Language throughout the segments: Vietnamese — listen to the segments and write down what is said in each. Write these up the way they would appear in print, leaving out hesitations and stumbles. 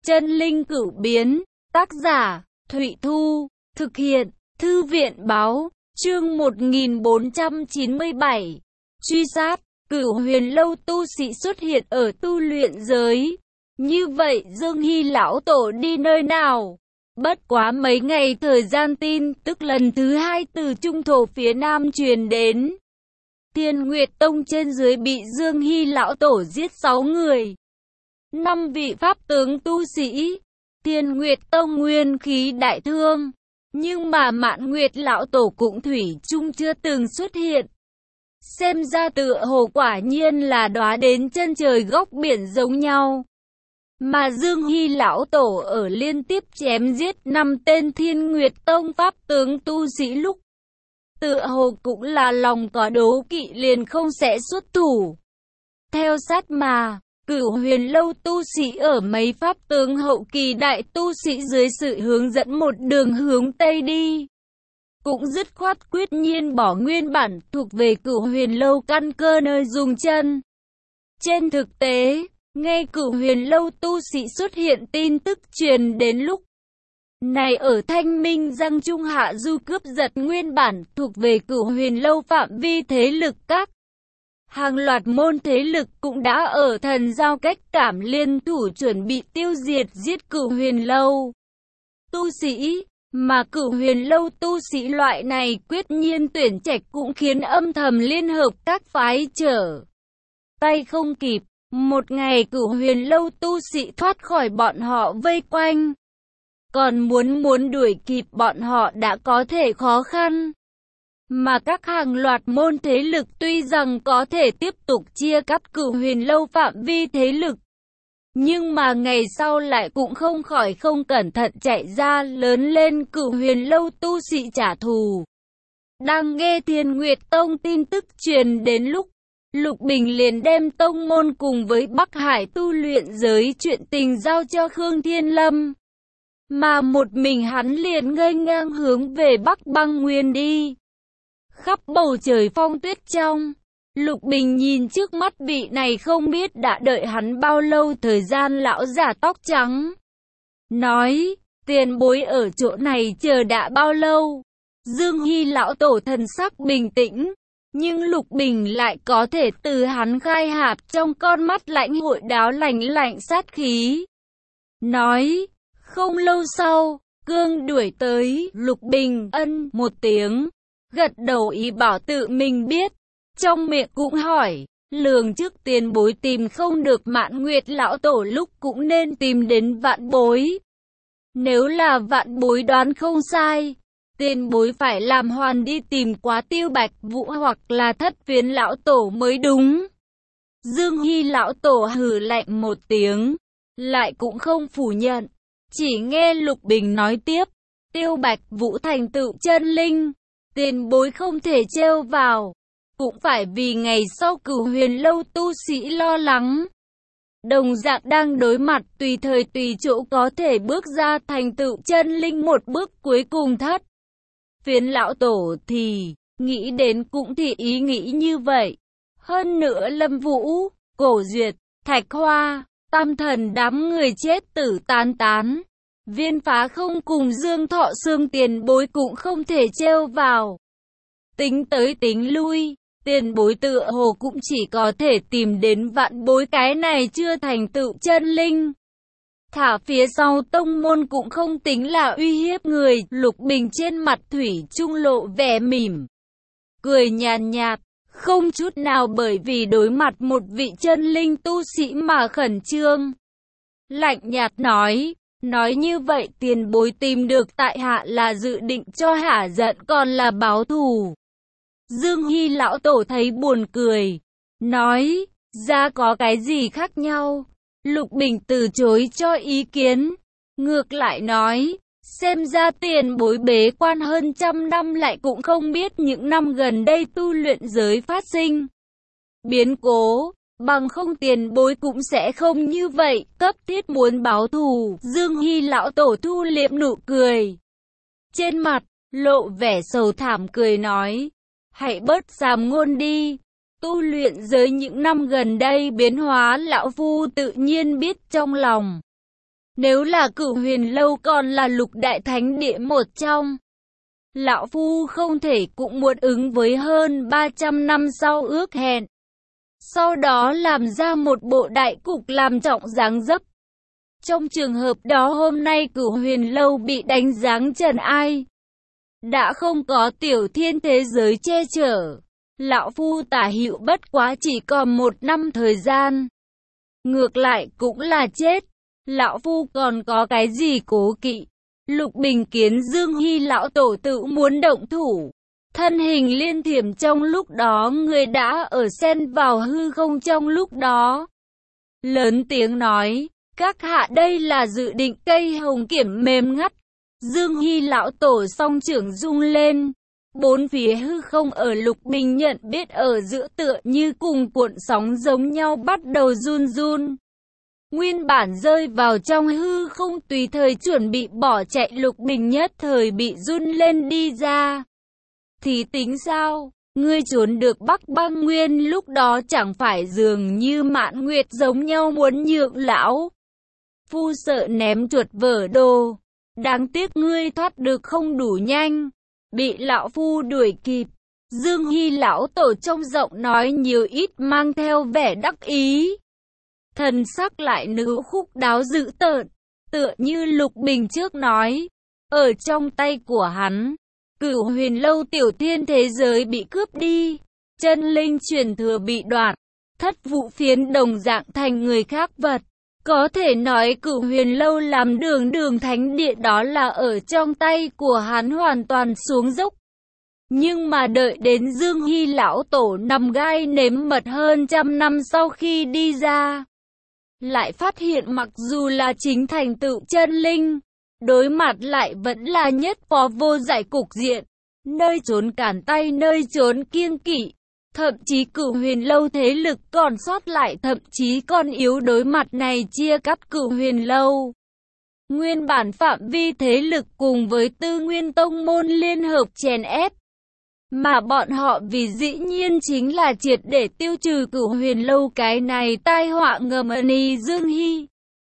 Chân linh cửu biến, tác giả, Thụy Thu, thực hiện, Thư viện báo, chương 1497, truy sát, Cửu Huyền Lâu tu sĩ xuất hiện ở tu luyện giới. Như vậy Dương Hy lão tổ đi nơi nào? Bất quá mấy ngày thời gian tin tức lần thứ hai từ trung thổ phía nam truyền đến. Thiên Nguyệt Tông trên dưới bị Dương Hy lão tổ giết 6 người. 5 vị pháp tướng tu sĩ. Thiên Nguyệt Tông nguyên khí đại thương. Nhưng mà Mạn Nguyệt lão tổ cũng thủy chung chưa từng xuất hiện. Xem ra tựa hồ quả nhiên là đóa đến chân trời góc biển giống nhau. Mà Dương Hy lão tổ ở liên tiếp chém giết 5 tên Thiên Nguyệt Tông pháp tướng tu sĩ lúc. Tựa hồ cũng là lòng có đố kỵ liền không sẽ xuất thủ. Theo sát mà, Cửu Huyền Lâu tu sĩ ở mấy pháp tướng hậu kỳ đại tu sĩ dưới sự hướng dẫn một đường hướng Tây đi. Cũng dứt khoát quyết nhiên bỏ nguyên bản thuộc về Cửu Huyền Lâu căn cơ nơi dùng chân. Trên thực tế, ngay Cửu Huyền Lâu tu sĩ xuất hiện tin tức truyền đến lúc này ở Thanh Minh Giang Trung Hạ Du cướp giật nguyên bản thuộc về Cửu Huyền Lâu phạm vi thế lực các. Hàng loạt môn thế lực cũng đã ở thần giao cách cảm liên thủ chuẩn bị tiêu diệt giết Cửu Huyền Lâu tu sĩ, mà Cửu Huyền Lâu tu sĩ loại này quyết nhiên tuyển trạch cũng khiến âm thầm liên hợp các phái trở tay không kịp. Một ngày Cửu Huyền Lâu tu sĩ thoát khỏi bọn họ vây quanh, còn muốn đuổi kịp bọn họ đã có thể khó khăn. Mà các hàng loạt môn thế lực tuy rằng có thể tiếp tục chia cắt Cửu Huyền Lâu phạm vi thế lực, nhưng mà ngày sau lại cũng không khỏi không cẩn thận chạy ra lớn lên Cửu Huyền Lâu tu sĩ trả thù. Đang nghe Thiên Nguyệt Tông tin tức truyền đến lúc, Lục Bình liền đem tông môn cùng với Bắc Hải tu luyện giới chuyện tình giao cho Khương Thiên Lâm. Mà một mình hắn liền ngây ngang hướng về Bắc Băng Nguyên đi. Khắp bầu trời phong tuyết trong, Lục Bình nhìn trước mắt vị này không biết đã đợi hắn bao lâu thời gian lão giả tóc trắng. Nói, tiền bối ở chỗ này chờ đã bao lâu? Dương Hy lão tổ thần sắc bình tĩnh. Nhưng Lục Bình lại có thể từ hắn khai hạp trong con mắt lãnh hội đáo lạnh sát khí. Nói, không lâu sau, Cương đuổi tới, Lục Bình ân một tiếng, gật đầu ý bảo tự mình biết. Trong miệng cũng hỏi, lường trước tiền bối tìm không được Mạn Nguyệt lão tổ lúc cũng nên tìm đến Vạn Bối. Nếu là Vạn Bối đoán không sai, tiền bối phải làm hoàn đi tìm Quá Tiêu Bạch Vũ hoặc là Thất Phiến lão tổ mới đúng. Dương Hy lão tổ hừ lạnh một tiếng, lại cũng không phủ nhận. Chỉ nghe Lục Bình nói tiếp, Tiêu Bạch Vũ thành tựu chân linh, tiền bối không thể trêu vào. Cũng phải vì ngày sau Cửu Huyền Lâu tu sĩ lo lắng. Đồng dạng đang đối mặt tùy thời tùy chỗ có thể bước ra thành tựu chân linh một bước cuối cùng Thất Phiến lão tổ thì, nghĩ đến cũng thì ý nghĩ như vậy. Hơn nữa Lâm Vũ, Cổ Duyệt, Thạch Hoa, Tam Thần đám người chết tử tán tán. Viên Phá Không cùng Dương Thọ Sương tiền bối cũng không thể trêu vào. Tính tới tính lui, tiền bối tựa hồ cũng chỉ có thể tìm đến Vạn Bối cái này chưa thành tựu chân linh. Thả phía sau tông môn cũng không tính là uy hiếp người. Lục Bình trên mặt thủy chung lộ vẻ mỉm cười nhàn nhạt, không chút nào bởi vì đối mặt một vị chân linh tu sĩ mà khẩn trương. Lạnh nhạt nói như vậy tiền bối tìm được tại hạ là dự định cho hả giận còn là báo thù. Dương Hy lão tổ thấy buồn cười, nói, ra có cái gì khác nhau? Lục Bình từ chối cho ý kiến, ngược lại nói, xem ra tiền bối bế quan hơn 100 năm lại cũng không biết những năm gần đây tu luyện giới phát sinh biến cố, bằng không tiền bối cũng sẽ không như vậy, cấp thiết muốn báo thù. Dương Hy lão tổ thu liệm nụ cười, trên mặt lộ vẻ sầu thảm cười nói, hãy bớt giảm ngôn đi. Tu luyện giới những năm gần đây biến hóa lão phu tự nhiên biết trong lòng. Nếu là Cửu Huyền Lâu còn là lục đại thánh địa một trong, lão phu không thể cũng muốn ứng với hơn 300 năm sau ước hẹn. Sau đó làm ra một bộ đại cục làm trọng dáng dấp. Trong trường hợp đó hôm nay Cửu Huyền Lâu bị đánh giáng trần ai. Đã không có tiểu thiên thế giới che chở. Lão phu tả hữu bất quá chỉ còn 1 năm thời gian. Ngược lại cũng là chết. Lão phu còn có cái gì cố kỵ. Lục Bình kiến Dương Hy lão tổ tự muốn động thủ. Thân hình liên thiểm trong lúc đó người đã ở xen vào hư không trong lúc đó. Lớn tiếng nói, các hạ đây là dự định cây hồng kiểm mềm ngắt. Dương Hy lão tổ song trưởng rung lên. Bốn phía hư không ở Lục Bình nhận biết ở giữa tựa như cùng cuộn sóng giống nhau bắt đầu run run. Nguyên bản rơi vào trong hư không tùy thời chuẩn bị bỏ chạy Lục Bình nhất thời bị run lên đi ra. Thì tính sao? Ngươi trốn được Bắc Băng Nguyên lúc đó chẳng phải dường như Mạn Nguyệt giống nhau muốn nhượng lão. Phu sợ ném chuột vỡ đồ. Đáng tiếc ngươi thoát được không đủ nhanh. Bị lão phu đuổi kịp. Dương Hy lão tổ trong giọng nói nhiều ít mang theo vẻ đắc ý. Thần sắc lại nữ khúc đáo dữ tợn. Tựa như Lục Bình trước nói. Ở trong tay của hắn. Cửu Huyền Lâu tiểu thiên thế giới bị cướp đi, chân linh truyền thừa bị đoạt, thất vụ phiến đồng dạng thành người khác vật. Có thể nói Cửu Huyền Lâu làm đường thánh địa đó là ở trong tay của hắn hoàn toàn xuống dốc. Nhưng mà đợi đến Dương Hy lão tổ nằm gai nếm mật hơn 100 năm sau khi đi ra, lại phát hiện mặc dù là chính thành tựu chân linh, đối mặt lại vẫn là nhất phó vô giải cục diện, nơi trốn cản tay nơi trốn kiêng kỵ. Thậm chí Cửu Huyền Lâu thế lực còn sót lại thậm chí còn yếu đối mặt này chia cắt Cửu Huyền Lâu. Nguyên bản phạm vi thế lực cùng với Tư Nguyên Tông môn liên hợp chèn ép. Mà bọn họ vì dĩ nhiên chính là triệt để tiêu trừ Cửu Huyền Lâu cái này tai họa ngầm ân Dương Hy.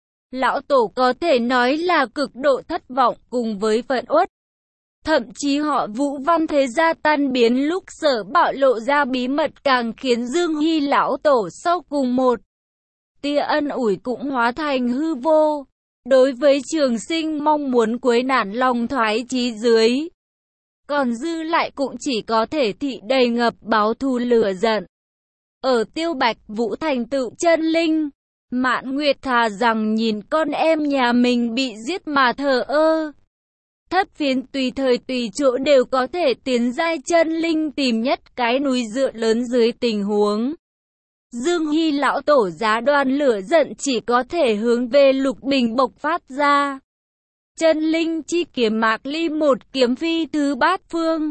Lão tổ có thể nói là cực độ thất vọng cùng với phẫn uất. Thậm chí họ Vũ Văn thế gia tan biến lúc Sở bạo lộ ra bí mật càng khiến Dương Hy lão tổ sau cùng một tia ân ủi cũng hóa thành hư vô. Đối với Trường Sinh mong muốn quấy nản lòng thoái chí dưới. Còn dư lại cũng chỉ có thể thị đầy ngập báo thù lửa giận. Ở Tiêu Bạch Vũ thành tựu chân linh. Mạn Nguyệt thà rằng nhìn con em nhà mình bị giết mà thờ ơ. Thất phiến tùy thời tùy chỗ đều có thể tiến giai chân linh tìm nhất cái núi dựa lớn dưới tình huống. Dương Hy lão tổ giá đoan lửa giận chỉ có thể hướng về Lục Bình bộc phát ra. Chân linh chi kiếm Mạc Ly một kiếm phi thứ bát phương.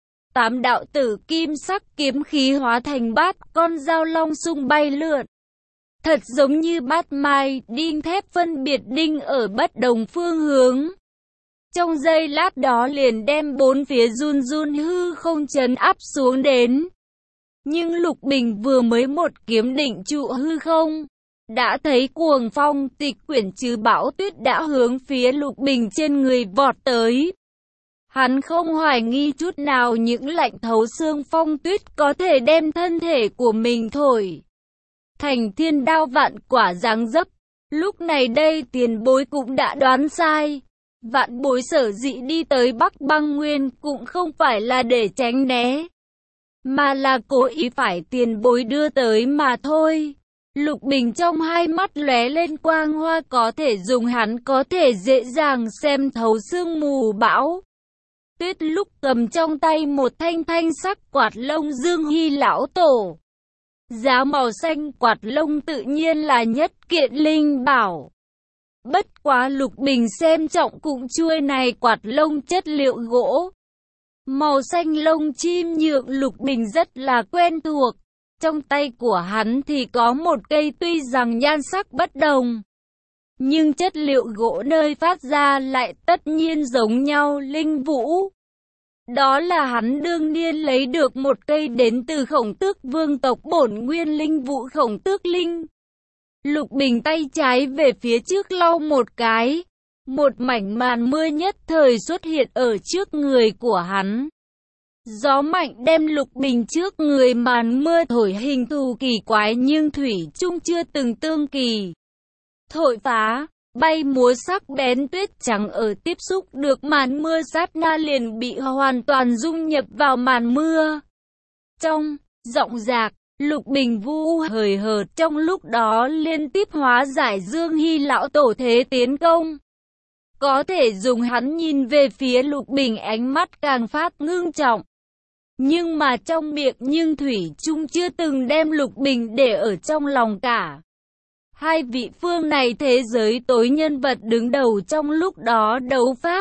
8 đạo tử kim sắc kiếm khí hóa thành bát con dao long sung bay lượn. Thật giống như bát mai, đinh thép phân biệt đinh ở bất đồng phương hướng. Trong giây lát đó liền đem bốn phía run run hư không trấn áp xuống đến. Nhưng Lục Bình vừa mới một kiếm định trụ hư không, đã thấy cuồng phong tịch quyển trừ bão tuyết đã hướng phía Lục Bình trên người vọt tới. Hắn không hoài nghi chút nào những lạnh thấu xương phong tuyết có thể đem thân thể của mình thổi thành thiên đao vạn quả dáng dấp. Lúc này đây tiền bối cũng đã đoán sai. Vạn bối sở dĩ đi tới Bắc Băng Nguyên cũng không phải là để tránh né, mà là cố ý phải tiền bối đưa tới mà thôi. Lục Bình trong hai mắt lóe lên quang hoa có thể dùng hắn có thể dễ dàng xem thấu sương mù bão tuyết lúc cầm trong tay một thanh sắc quạt lông Dương Hy lão tổ. Giá màu xanh quạt lông tự nhiên là nhất kiện linh bảo. Bất quá Lục Bình xem trọng cũng chuôi này quạt lông chất liệu gỗ. Màu xanh lông chim nhượng Lục Bình rất là quen thuộc. Trong tay của hắn thì có một cây tuy rằng nhan sắc bất đồng, nhưng chất liệu gỗ nơi phát ra lại tất nhiên giống nhau linh vũ. Đó là hắn đương nhiên lấy được một cây đến từ Khổng Tước vương tộc bổn nguyên linh vũ Khổng Tước linh. Lục Bình tay trái về phía trước lau một cái. Một mảnh màn mưa nhất thời xuất hiện ở trước người của hắn. Gió mạnh đem Lục Bình trước người màn mưa thổi hình thù kỳ quái nhưng thủy chung chưa từng tương kỳ. Thổi phá, bay múa sắc bén tuyết trắng ở tiếp xúc được màn mưa sát na liền bị hoàn toàn dung nhập vào màn mưa. Trong, rộng rạc, Lục Bình vu hời hợt trong lúc đó liên tiếp hóa giải Dương Hy lão tổ thế tiến công. Có thể dùng hắn nhìn về phía Lục Bình ánh mắt càng phát ngưng trọng. Nhưng mà trong miệng nhưng thủy chung chưa từng đem Lục Bình để ở trong lòng cả. Hai vị phương này thế giới tối nhân vật đứng đầu trong lúc đó đấu pháp.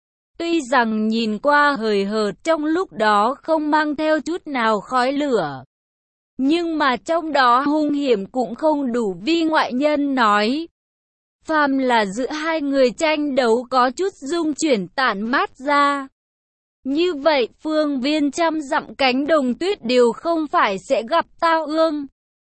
Tuy rằng nhìn qua hời hợt trong lúc đó không mang theo chút nào khói lửa. Nhưng mà trong đó hung hiểm cũng không đủ vi ngoại nhân nói. Phàm là giữa hai người tranh đấu có chút dung chuyển tản mát ra. Như vậy phương viên trăm dặm cánh đồng tuyết đều không phải sẽ gặp tao ương.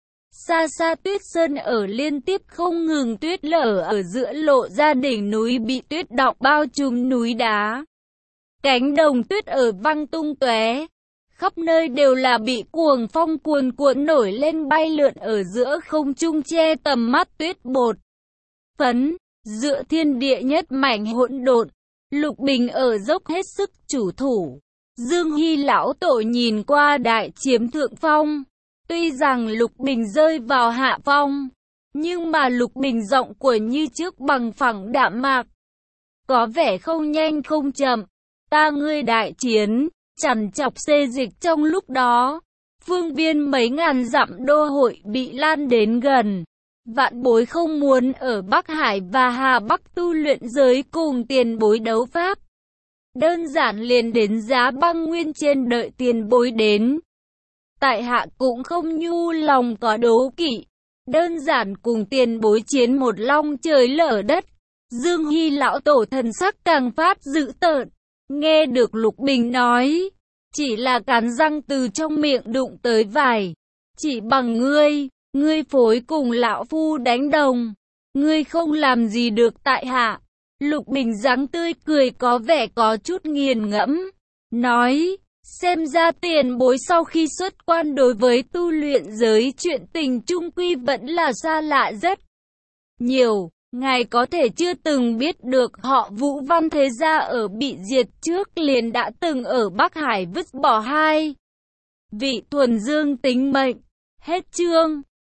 Xa xa tuyết sơn ở liên tiếp không ngừng tuyết lở ở giữa lộ ra đỉnh núi bị tuyết đọng bao trùm núi đá. Cánh đồng tuyết ở văng tung tóe, khắp nơi đều là bị cuồng phong cuồn cuộn nổi lên bay lượn ở giữa không trung che tầm mắt tuyết bột. Phấn, giữa thiên địa nhất mảnh hỗn độn, Lục Bình ở dốc hết sức chủ thủ. Dương Hy lão tổ nhìn qua đại chiếm thượng phong. Tuy rằng Lục Bình rơi vào hạ phong, nhưng mà Lục Bình rộng của như trước bằng phẳng đạm mạc. Có vẻ không nhanh không chậm, ta ngươi đại chiến, chằn chọc xê dịch trong lúc đó. Phương viên mấy ngàn dặm đô hội bị lan đến gần. Vạn bối không muốn ở Bắc Hải và Hà Bắc tu luyện giới cùng tiền bối đấu pháp. Đơn giản liền đến giá băng nguyên trên đợi tiền bối đến. Tại hạ cũng không nhu lòng có đố kỵ, đơn giản cùng tiền bối chiến một long trời lở đất. Dương Hy lão tổ thần sắc càng phát dữ tợn, nghe được Lục Bình nói, chỉ là cắn răng từ trong miệng đụng tới vải. Chỉ bằng ngươi phối cùng lão phu đánh đồng, ngươi không làm gì được tại hạ. Lục Bình dáng tươi cười có vẻ có chút nghiền ngẫm, nói, xem ra tiền bối sau khi xuất quan đối với tu luyện giới chuyện tình chung quy vẫn là xa lạ rất nhiều. Ngài có thể chưa từng biết được họ Vũ Văn thế gia ở bị diệt trước liền đã từng ở Bắc Hải vứt bỏ hai vị thuần dương tính mệnh. Hết chương.